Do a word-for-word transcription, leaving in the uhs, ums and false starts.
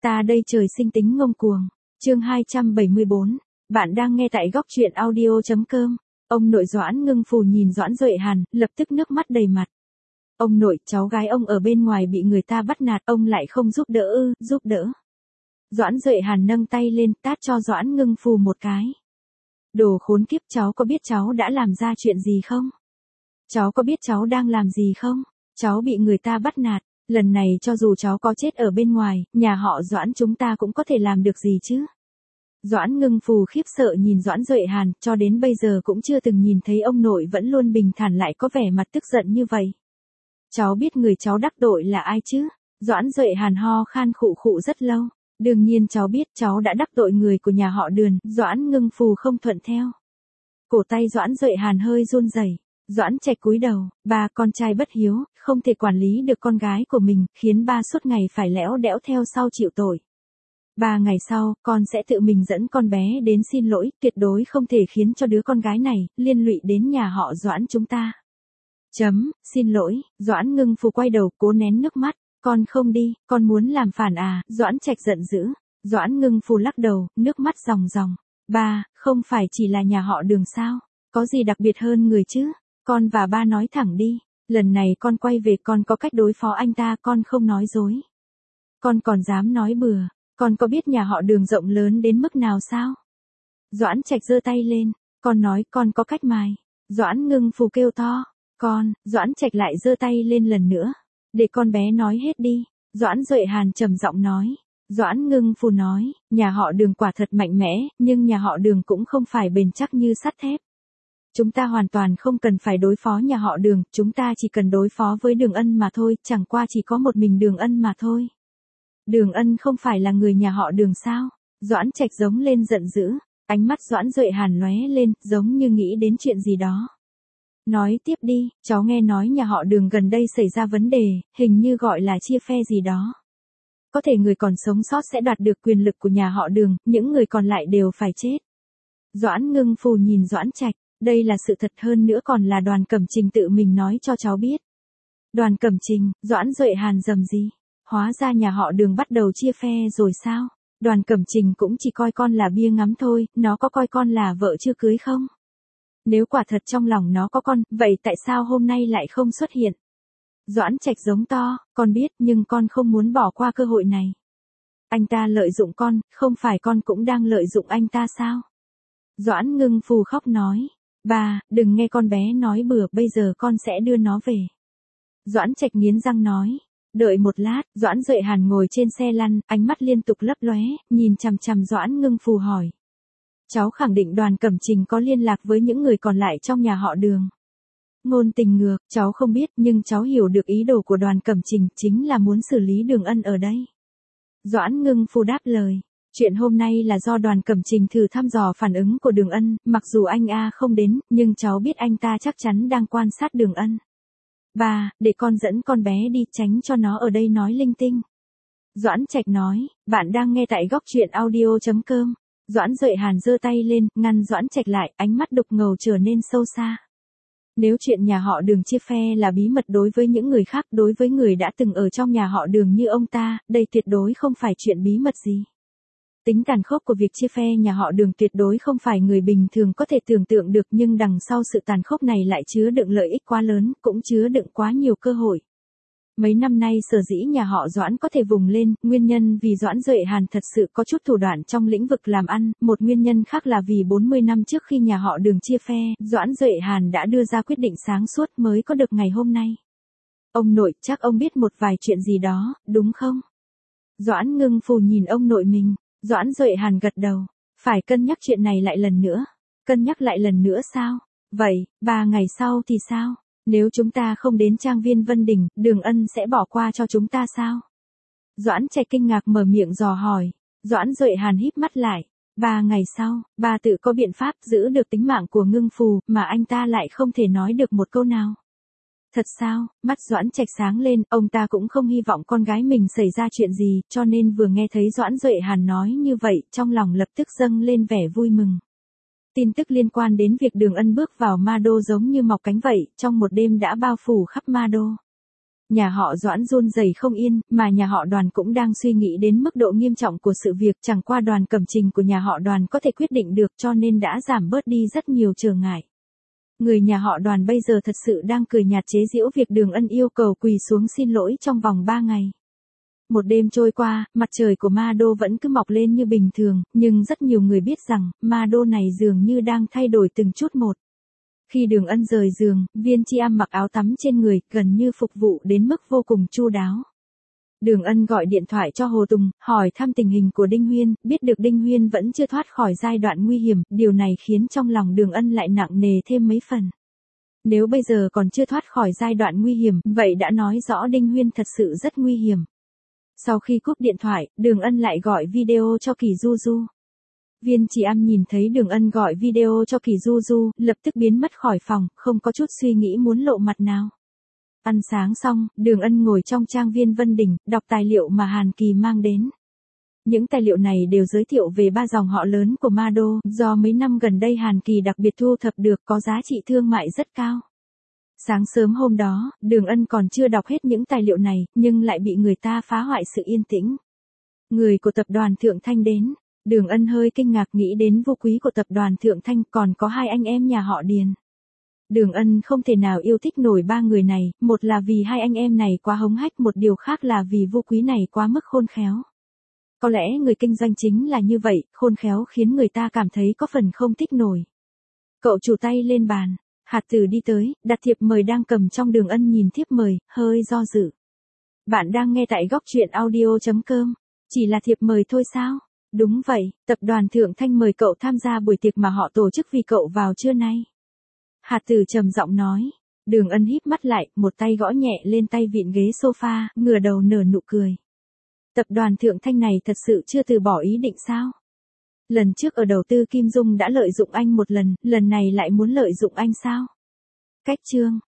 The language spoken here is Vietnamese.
Ta đây trời sinh tính ngông cuồng. Chương hai trăm bảy mươi bốn. Bạn đang nghe tại góc truyện audio chấm com. Ông nội Doãn Ngưng Phù nhìn Doãn Duệ Hàn, lập tức nước mắt đầy mặt. Ông nội, cháu gái ông ở bên ngoài bị người ta bắt nạt, ông lại không giúp đỡ ư? Giúp đỡ. Doãn Duệ Hàn nâng tay lên, tát cho Doãn Ngưng Phù một cái. Đồ khốn kiếp, cháu có biết cháu đã làm ra chuyện gì không? Cháu có biết cháu đang làm gì không? Cháu bị người ta bắt nạt, lần này cho dù cháu có chết ở bên ngoài, nhà họ Doãn chúng ta cũng có thể làm được gì chứ? Doãn Ngưng Phù khiếp sợ nhìn Doãn Duệ Hàn, cho đến bây giờ cũng chưa từng nhìn thấy ông nội vẫn luôn bình thản lại có vẻ mặt tức giận như vậy. Cháu biết người cháu đắc tội là ai chứ? Doãn Duệ Hàn ho khan khụ khụ rất lâu. Đương nhiên cháu biết, cháu đã đắc tội người của nhà họ Đường. Doãn Ngưng Phù không thuận theo. Cổ tay Doãn Duệ Hàn hơi run rẩy. Doãn Trạch cúi đầu, ba con trai bất hiếu, không thể quản lý được con gái của mình, khiến ba suốt ngày phải lẽo đẽo theo sau chịu tội. Ba ngày sau, con sẽ tự mình dẫn con bé đến xin lỗi, tuyệt đối không thể khiến cho đứa con gái này liên lụy đến nhà họ Doãn chúng ta. Chấm, xin lỗi. Doãn Ngưng Phù quay đầu, cố nén nước mắt. Con không đi, con muốn làm phản à? Doãn Trạch giận dữ. Doãn Ngưng Phù lắc đầu, nước mắt ròng ròng. Ba, không phải chỉ là nhà họ Đường sao? Có gì đặc biệt hơn người chứ? Con và ba nói thẳng đi. Lần này con quay về, con có cách đối phó anh ta, con không nói dối. Con còn dám nói bừa. Con có biết nhà họ Đường rộng lớn đến mức nào sao? Doãn Trạch giơ tay lên. Con nói con có cách mài. Doãn Ngưng Phù kêu to. Con, Doãn Trạch lại giơ tay lên lần nữa. Để con bé nói hết đi. Doãn Duệ Hàn trầm giọng nói. Doãn Ngưng Phù nói, nhà họ Đường quả thật mạnh mẽ, nhưng nhà họ Đường cũng không phải bền chắc như sắt thép. Chúng ta hoàn toàn không cần phải đối phó nhà họ Đường, chúng ta chỉ cần đối phó với Đường Ân mà thôi, chẳng qua chỉ có một mình Đường Ân mà thôi. Đường Ân không phải là người nhà họ Đường sao? Doãn Trạch giống lên giận dữ, ánh mắt Doãn Duệ Hàn lóe lên, giống như nghĩ đến chuyện gì đó. Nói tiếp đi, cháu nghe nói nhà họ Đường gần đây xảy ra vấn đề, hình như gọi là chia phe gì đó. Có thể người còn sống sót sẽ đoạt được quyền lực của nhà họ Đường, những người còn lại đều phải chết. Doãn Ngưng Phù nhìn Doãn Trạch, đây là sự thật, hơn nữa còn là Đoàn Cẩm Trình tự mình nói cho cháu biết. Đoàn Cẩm Trình, Doãn Duệ Hàn rầm gì? Hóa ra nhà họ Đường bắt đầu chia phe rồi sao? Đoàn Cẩm Trình cũng chỉ coi con là bia ngắm thôi, nó có coi con là vợ chưa cưới không? Nếu quả thật trong lòng nó có con, vậy tại sao hôm nay lại không xuất hiện? Doãn Trạch giống to, con biết nhưng con không muốn bỏ qua cơ hội này. Anh ta lợi dụng con, không phải con cũng đang lợi dụng anh ta sao? Doãn Ngưng Phù khóc nói, ba, đừng nghe con bé nói bừa, bây giờ con sẽ đưa nó về. Doãn Trạch nghiến răng nói, đợi một lát. Doãn Duệ Hàn ngồi trên xe lăn, ánh mắt liên tục lấp lóe, nhìn chằm chằm Doãn Ngưng Phù hỏi. Cháu khẳng định Đoàn Cẩm Trình có liên lạc với những người còn lại trong nhà họ Đường. Ngôn tình ngược, cháu không biết nhưng cháu hiểu được ý đồ của Đoàn Cẩm Trình chính là muốn xử lý Đường Ân ở đây. Doãn Ngưng Phù đáp lời. Chuyện hôm nay là do Đoàn Cẩm Trình thử thăm dò phản ứng của Đường Ân, mặc dù anh A không đến, nhưng cháu biết anh ta chắc chắn đang quan sát Đường Ân. Ba, để con dẫn con bé đi, tránh cho nó ở đây nói linh tinh. Doãn Trạch nói, bạn đang nghe tại góc truyện audio chấm com. Doãn Duệ Hàn giơ tay lên, ngăn Doãn Trạch lại, ánh mắt đục ngầu trở nên sâu xa. Nếu chuyện nhà họ Đường chia phe là bí mật đối với những người khác, đối với người đã từng ở trong nhà họ Đường như ông ta, đây tuyệt đối không phải chuyện bí mật gì. Tính tàn khốc của việc chia phe nhà họ Đường tuyệt đối không phải người bình thường có thể tưởng tượng được, nhưng đằng sau sự tàn khốc này lại chứa đựng lợi ích quá lớn, cũng chứa đựng quá nhiều cơ hội. Mấy năm nay sở dĩ nhà họ Doãn có thể vùng lên, nguyên nhân vì Doãn Duệ Hàn thật sự có chút thủ đoạn trong lĩnh vực làm ăn, một nguyên nhân khác là vì bốn mươi năm trước khi nhà họ Đường chia phe, Doãn Duệ Hàn đã đưa ra quyết định sáng suốt mới có được ngày hôm nay. Ông nội, chắc ông biết một vài chuyện gì đó, đúng không? Doãn Ngưng Phù nhìn ông nội mình. Doãn Duệ Hàn gật đầu. Phải cân nhắc chuyện này lại lần nữa. Cân nhắc lại lần nữa sao? Vậy, ba ngày sau thì sao? Nếu chúng ta không đến trang viên Vân Đình, Đường Ân sẽ bỏ qua cho chúng ta sao? Doãn Trạch kinh ngạc mở miệng dò hỏi. Doãn Duệ Hàn híp mắt lại. Ba ngày sau, ba tự có biện pháp giữ được tính mạng của Ngưng Phù, mà anh ta lại không thể nói được một câu nào. Thật sao? Mắt Doãn Trạch sáng lên, ông ta cũng không hy vọng con gái mình xảy ra chuyện gì, cho nên vừa nghe thấy Doãn Duệ Hàn nói như vậy, trong lòng lập tức dâng lên vẻ vui mừng. Tin tức liên quan đến việc Đường Ân bước vào Ma Đô giống như mọc cánh vậy, trong một đêm đã bao phủ khắp Ma Đô. Nhà họ Doãn run rẩy không yên, mà nhà họ Đoàn cũng đang suy nghĩ đến mức độ nghiêm trọng của sự việc, chẳng qua Đoàn Cẩm Trình của nhà họ Đoàn có thể quyết định được cho nên đã giảm bớt đi rất nhiều trở ngại. Người nhà họ Đoàn bây giờ thật sự đang cười nhạt chế giễu việc Đường Ân yêu cầu quỳ xuống xin lỗi trong vòng ba ngày. Một đêm trôi qua, mặt trời của Ma Đô vẫn cứ mọc lên như bình thường, nhưng rất nhiều người biết rằng, Ma Đô này dường như đang thay đổi từng chút một. Khi Đường Ân rời giường, Viên Chi Am mặc áo tắm trên người, gần như phục vụ đến mức vô cùng chu đáo. Đường Ân gọi điện thoại cho Hồ Tùng, hỏi thăm tình hình của Đinh Huyên, biết được Đinh Huyên vẫn chưa thoát khỏi giai đoạn nguy hiểm, điều này khiến trong lòng Đường Ân lại nặng nề thêm mấy phần. Nếu bây giờ còn chưa thoát khỏi giai đoạn nguy hiểm, vậy đã nói rõ Đinh Huyên thật sự rất nguy hiểm. Sau khi cúp điện thoại, Đường Ân lại gọi video cho Kỳ Du Du. Viên Chỉ Am nhìn thấy Đường Ân gọi video cho Kỳ Du Du, lập tức biến mất khỏi phòng, không có chút suy nghĩ muốn lộ mặt nào. Ăn sáng xong, Đường Ân ngồi trong trang viên Vân Đình, đọc tài liệu mà Hàn Kỳ mang đến. Những tài liệu này đều giới thiệu về ba dòng họ lớn của Ma Đô, do mấy năm gần đây Hàn Kỳ đặc biệt thu thập được, có giá trị thương mại rất cao. Sáng sớm hôm đó, Đường Ân còn chưa đọc hết những tài liệu này, nhưng lại bị người ta phá hoại sự yên tĩnh. Người của tập đoàn Thượng Thanh đến. Đường Ân hơi kinh ngạc nghĩ đến vô quý của tập đoàn Thượng Thanh, còn có hai anh em nhà họ Điền. Đường Ân không thể nào yêu thích nổi ba người này, một là vì hai anh em này quá hống hách, một điều khác là vì vô quý này quá mức khôn khéo. Có lẽ người kinh doanh chính là như vậy, khôn khéo khiến người ta cảm thấy có phần không thích nổi. Cậu chủ tay lên bàn, Hạt Tử đi tới, đặt thiệp mời đang cầm trong. Đường Ân nhìn thiệp mời, hơi do dự. Bạn đang nghe tại góc truyện audio chấm com, chỉ là thiệp mời thôi sao? Đúng vậy, tập đoàn Thượng Thanh mời cậu tham gia buổi tiệc mà họ tổ chức vì cậu vào trưa nay. Hạt Tử trầm giọng nói. Đường Ân híp mắt lại, một tay gõ nhẹ lên tay vịn ghế sofa, ngửa đầu nở nụ cười. Tập đoàn Thượng Thanh này thật sự chưa từ bỏ ý định sao? Lần trước ở đầu tư Kim Dung đã lợi dụng anh một lần, lần này lại muốn lợi dụng anh sao? Cách chương